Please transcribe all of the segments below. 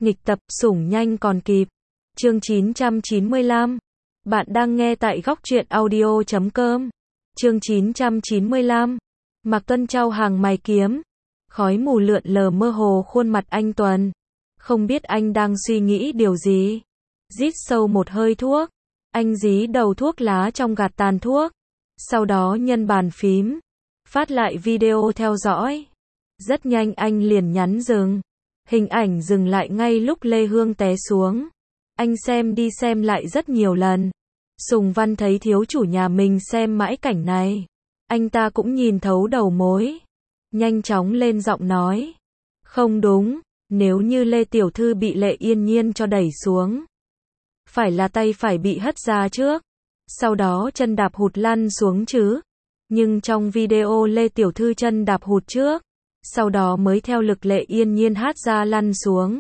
Nghịch tập, sủng nhanh còn kịp. Chương 995. Bạn đang nghe tại góc truyện audio.com. Chương 995. Mạc Tuân chau hàng mày kiếm. Khói mù lượn lờ mơ hồ khuôn mặt anh Tuần. Không biết anh đang suy nghĩ điều gì. Rít sâu một hơi thuốc. Anh dí đầu thuốc lá trong gạt tàn thuốc. Sau đó nhân bàn phím. Phát lại video theo dõi. Rất nhanh anh liền nhấn dừng. Hình ảnh dừng lại ngay lúc Lê Hương té xuống. Anh xem đi xem lại rất nhiều lần. Sùng Văn thấy thiếu chủ nhà mình xem mãi cảnh này. Anh ta cũng nhìn thấu đầu mối. Nhanh chóng lên giọng nói. Không đúng, nếu như Lê Tiểu Thư bị Lệ Yên Nhiên cho đẩy xuống. Phải là tay phải bị hất ra trước. Sau đó chân đạp hụt lăn xuống chứ. Nhưng trong video Lê Tiểu Thư chân đạp hụt trước. Sau đó mới theo lực Lệ Yên Nhiên hát ra lăn xuống.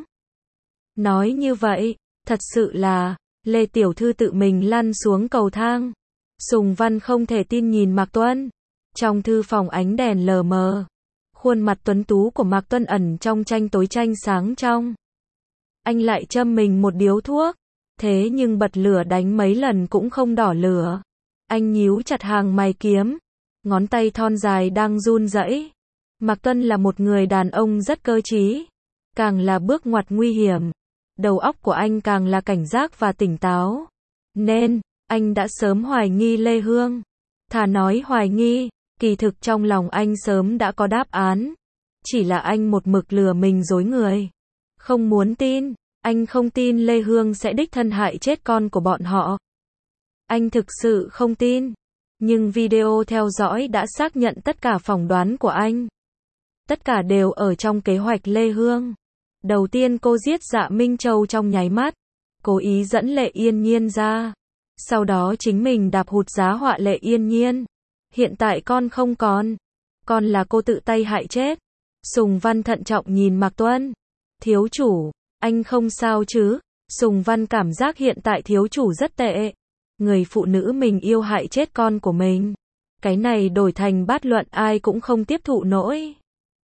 Nói như vậy, thật sự là, Lê Tiểu Thư tự mình lăn xuống cầu thang. Sùng Văn không thể tin nhìn Mạc Tuân. Trong thư phòng ánh đèn lờ mờ. Khuôn mặt tuấn tú của Mạc Tuân ẩn trong tranh tối tranh sáng trong. Anh lại châm mình một điếu thuốc. Thế nhưng bật lửa đánh mấy lần cũng không đỏ lửa. Anh nhíu chặt hàng mày kiếm. Ngón tay thon dài đang run rẩy. Mạc Tuân là một người đàn ông rất cơ trí. Càng là bước ngoặt nguy hiểm. Đầu óc của anh càng là cảnh giác và tỉnh táo. Nên, anh đã sớm hoài nghi Lê Hương. Thà nói hoài nghi, kỳ thực trong lòng anh sớm đã có đáp án. Chỉ là anh một mực lừa mình dối người. Không muốn tin, anh không tin Lê Hương sẽ đích thân hại chết con của bọn họ. Anh thực sự không tin. Nhưng video theo dõi đã xác nhận tất cả phỏng đoán của anh. Tất cả đều ở trong kế hoạch Lê Hương. Đầu tiên cô giết Dạ Minh Châu trong nháy mắt. Cố ý dẫn Lệ Yên Nhiên ra. Sau đó chính mình đạp hụt giá họa Lệ Yên Nhiên. Hiện tại con không còn. Con là cô tự tay hại chết. Sùng Văn thận trọng nhìn Mạc Tuân. Thiếu chủ, anh không sao chứ? Sùng Văn cảm giác hiện tại thiếu chủ rất tệ. Người phụ nữ mình yêu hại chết con của mình. Cái này đổi thành bát luận ai cũng không tiếp thụ nổi.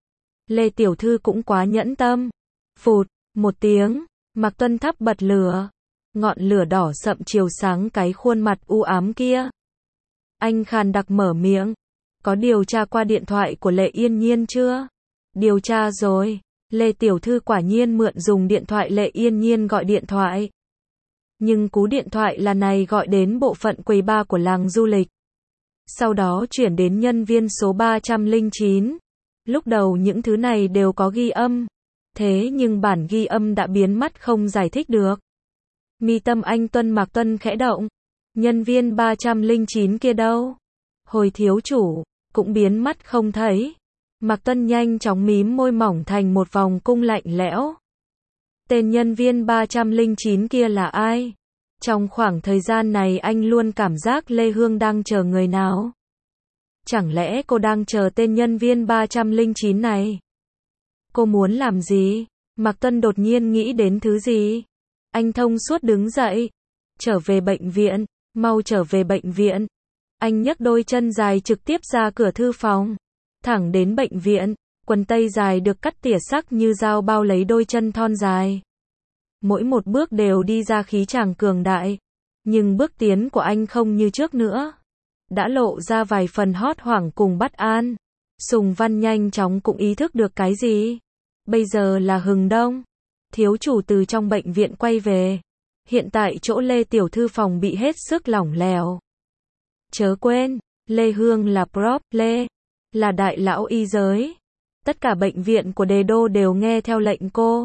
Lê Tiểu Thư cũng quá nhẫn tâm. Phụt, một tiếng, Mạc Tuân thắp bật lửa. Ngọn lửa đỏ sậm chiếu sáng cái khuôn mặt u ám kia. Anh khàn đặc mở miệng. Có điều tra qua điện thoại của Lệ Yên Nhiên chưa? Điều tra rồi. Lê Tiểu Thư quả nhiên mượn dùng điện thoại Lệ Yên Nhiên gọi điện thoại. Nhưng cú điện thoại là này gọi đến bộ phận quầy bar của làng du lịch. Sau đó chuyển đến nhân viên số 309. Lúc đầu những thứ này đều có ghi âm. Thế nhưng bản ghi âm đã biến mất không giải thích được. Mi tâm anh Mạc Tuân khẽ động. Nhân viên 309 kia đâu? Hồi thiếu chủ, cũng biến mất không thấy. Mạc Tuân nhanh chóng mím môi mỏng thành một vòng cung lạnh lẽo. Tên nhân viên 309 kia là ai? Trong khoảng thời gian này anh luôn cảm giác Lê Hương đang chờ người nào? Chẳng lẽ cô đang chờ tên nhân viên 309 này? Cô muốn làm gì? Mạc Tuân đột nhiên nghĩ đến thứ gì? Anh thông suốt đứng dậy. Trở về bệnh viện, mau trở về bệnh viện. Anh nhấc đôi chân dài trực tiếp ra cửa thư phòng. Thẳng đến bệnh viện, quần tây dài được cắt tỉa sắc như dao bao lấy đôi chân thon dài. Mỗi một bước đều đi ra khí chàng cường đại. Nhưng bước tiến của anh không như trước nữa. Đã lộ ra vài phần hốt hoảng cùng bất an. Sùng Văn nhanh chóng cũng ý thức được cái gì. Bây giờ là hừng đông. Thiếu chủ từ trong bệnh viện quay về. Hiện tại chỗ Lê Tiểu Thư phòng bị hết sức lỏng lẻo. Chớ quên, Lê Hương là prop Lê. Là đại lão y giới. Tất cả bệnh viện của Đế Đô đều nghe theo lệnh cô.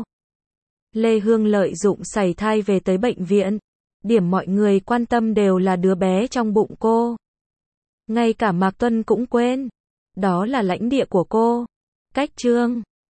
Lê Hương lợi dụng sảy thai về tới bệnh viện. Điểm mọi người quan tâm đều là đứa bé trong bụng cô. Ngay cả Mạc Tuân cũng quên. Đó là lãnh địa của cô. Cách chương